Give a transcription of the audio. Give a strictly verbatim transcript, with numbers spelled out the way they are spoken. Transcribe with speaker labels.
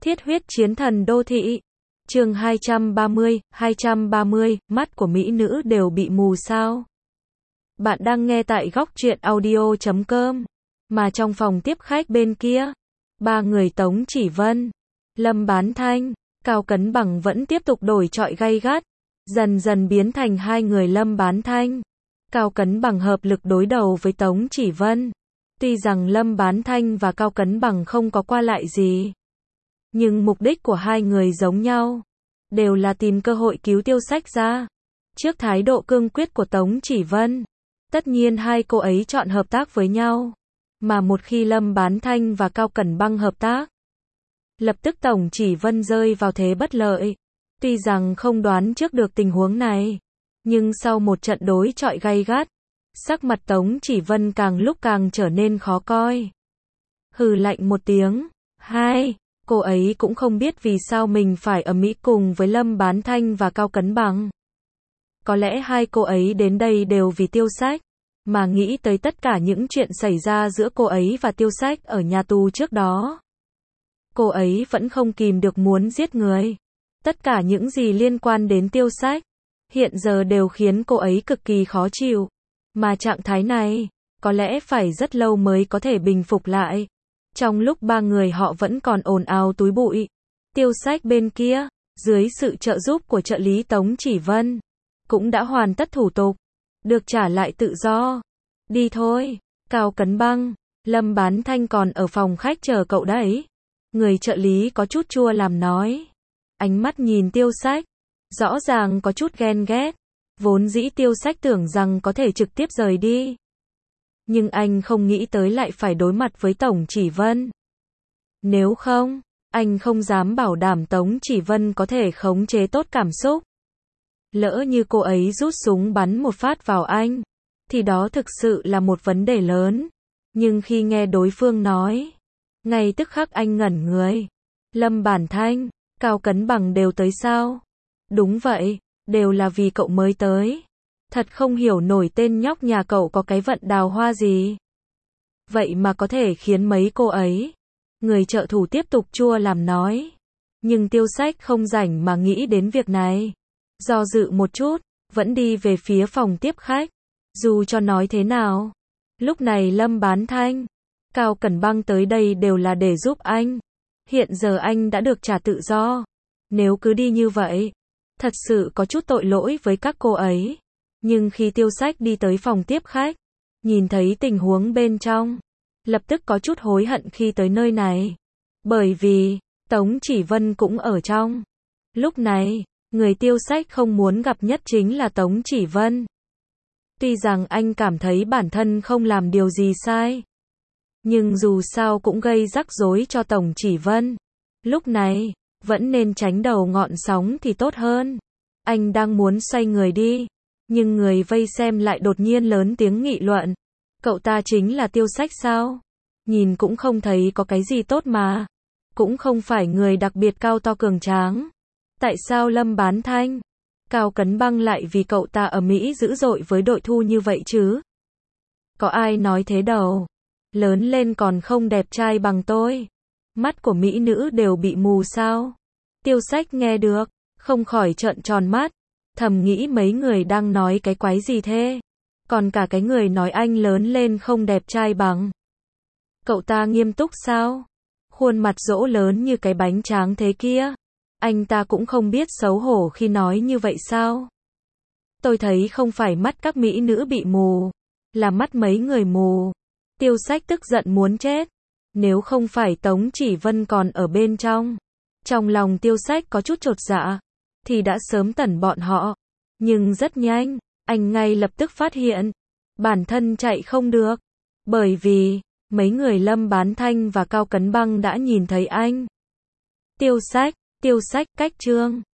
Speaker 1: Thiết huyết chiến thần đô thị. Chương hai trăm ba mươi, hai trăm ba mươi, mắt của mỹ nữ đều bị mù sao? Bạn đang nghe tại góc truyện audio chấm com. Mà trong phòng tiếp khách bên kia, ba người Tống Chỉ Vân, Lâm Bán Thanh, Cao Cấn Bằng vẫn tiếp tục đổi chọi gay gắt, dần dần biến thành hai người Lâm Bán Thanh, Cao Cấn Bằng hợp lực đối đầu với Tống Chỉ Vân. Tuy rằng Lâm Bán Thanh và Cao Cấn Bằng không có qua lại gì, nhưng mục đích của hai người giống nhau, đều là tìm cơ hội cứu Tiêu Sách ra. Trước thái độ cương quyết của Tống Chỉ Vân, tất nhiên hai cô ấy chọn hợp tác với nhau. Mà một khi Lâm Bán Thanh và Cao Cấn Bằng hợp tác, lập tức Tống Chỉ Vân rơi vào thế bất lợi. Tuy rằng không đoán trước được tình huống này, nhưng sau một trận đối chọi gay gắt, sắc mặt Tống Chỉ Vân càng lúc càng trở nên khó coi. Hừ lạnh một tiếng, hai, cô ấy cũng không biết vì sao mình phải ở Mỹ cùng với Lâm Bán Thanh và Cao Cấn Bằng. Có lẽ hai cô ấy đến đây đều vì Tiêu Sách, mà nghĩ tới tất cả những chuyện xảy ra giữa cô ấy và Tiêu Sách ở nhà tù trước đó. Cô ấy vẫn không kìm được muốn giết người. Tất cả những gì liên quan đến Tiêu Sách, hiện giờ đều khiến cô ấy cực kỳ khó chịu. Mà trạng thái này, có lẽ phải rất lâu mới có thể bình phục lại. Trong lúc ba người họ vẫn còn ồn ào túi bụi, Tiêu Sách bên kia, dưới sự trợ giúp của trợ lý Tống Chỉ Vân, cũng đã hoàn tất thủ tục, được trả lại tự do. Đi thôi, Cao Cấn Bằng, Lâm Bán Thanh còn ở phòng khách chờ cậu đấy. Người trợ lý có chút chua làm nói. Ánh mắt nhìn Tiêu Sách, rõ ràng có chút ghen ghét. Vốn dĩ Tiêu Sách tưởng rằng có thể trực tiếp rời đi, nhưng anh không nghĩ tới lại phải đối mặt với Tống Chỉ Vân. Nếu không, anh không dám bảo đảm Tống Chỉ Vân có thể khống chế tốt cảm xúc. Lỡ như cô ấy rút súng bắn một phát vào anh, thì đó thực sự là một vấn đề lớn. Nhưng khi nghe đối phương nói, ngay tức khắc anh ngẩn người. Lâm Bán Thanh, Cao Cấn Bằng đều tới sao? Đúng vậy, đều là vì cậu mới tới. Thật không hiểu nổi tên nhóc nhà cậu có cái vận đào hoa gì, vậy mà có thể khiến mấy cô ấy. Người trợ thủ tiếp tục chua làm nói. Nhưng Tiêu Sách không rảnh mà nghĩ đến việc này. Do dự một chút, vẫn đi về phía phòng tiếp khách. Dù cho nói thế nào, lúc này Lâm Bán Thanh, Cao Cấn Bằng tới đây đều là để giúp anh. Hiện giờ anh đã được trả tự do. Nếu cứ đi như vậy, thật sự có chút tội lỗi với các cô ấy. Nhưng khi Tiêu Sách đi tới phòng tiếp khách, nhìn thấy tình huống bên trong, lập tức có chút hối hận khi tới nơi này. Bởi vì, Tống Chỉ Vân cũng ở trong. Lúc này, người Tiêu Sách không muốn gặp nhất chính là Tống Chỉ Vân. Tuy rằng anh cảm thấy bản thân không làm điều gì sai, nhưng dù sao cũng gây rắc rối cho Tống Chỉ Vân. Lúc này, vẫn nên tránh đầu ngọn sóng thì tốt hơn. Anh đang muốn xoay người đi, nhưng người vây xem lại đột nhiên lớn tiếng nghị luận. Cậu ta chính là Tiêu Sách sao? Nhìn cũng không thấy có cái gì tốt mà. Cũng không phải người đặc biệt cao to cường tráng. Tại sao Lâm Bán Thanh, Cao Cấn Bằng lại vì cậu ta ở Mỹ dữ dội với đội thu như vậy chứ? Có ai nói thế đâu. Lớn lên còn không đẹp trai bằng tôi. Mắt của mỹ nữ đều bị mù sao? Tiêu Sách nghe được, không khỏi trợn tròn mắt. Thầm nghĩ mấy người đang nói cái quái gì thế? Còn cả cái người nói anh lớn lên không đẹp trai bằng. Cậu ta nghiêm túc sao? Khuôn mặt rỗ lớn như cái bánh tráng thế kia. Anh ta cũng không biết xấu hổ khi nói như vậy sao? Tôi thấy không phải mắt các mỹ nữ bị mù, là mắt mấy người mù. Tiêu Sách tức giận muốn chết. Nếu không phải Tống Chỉ Vân còn ở bên trong, trong lòng Tiêu Sách có chút chột dạ, thì đã sớm tẩn bọn họ. Nhưng rất nhanh, anh ngay lập tức phát hiện, bản thân chạy không được. Bởi vì, mấy người Lâm Bán Thanh và Cao Cấn Bằng đã nhìn thấy anh. Tiêu Sách, Tiêu Sách cách chương.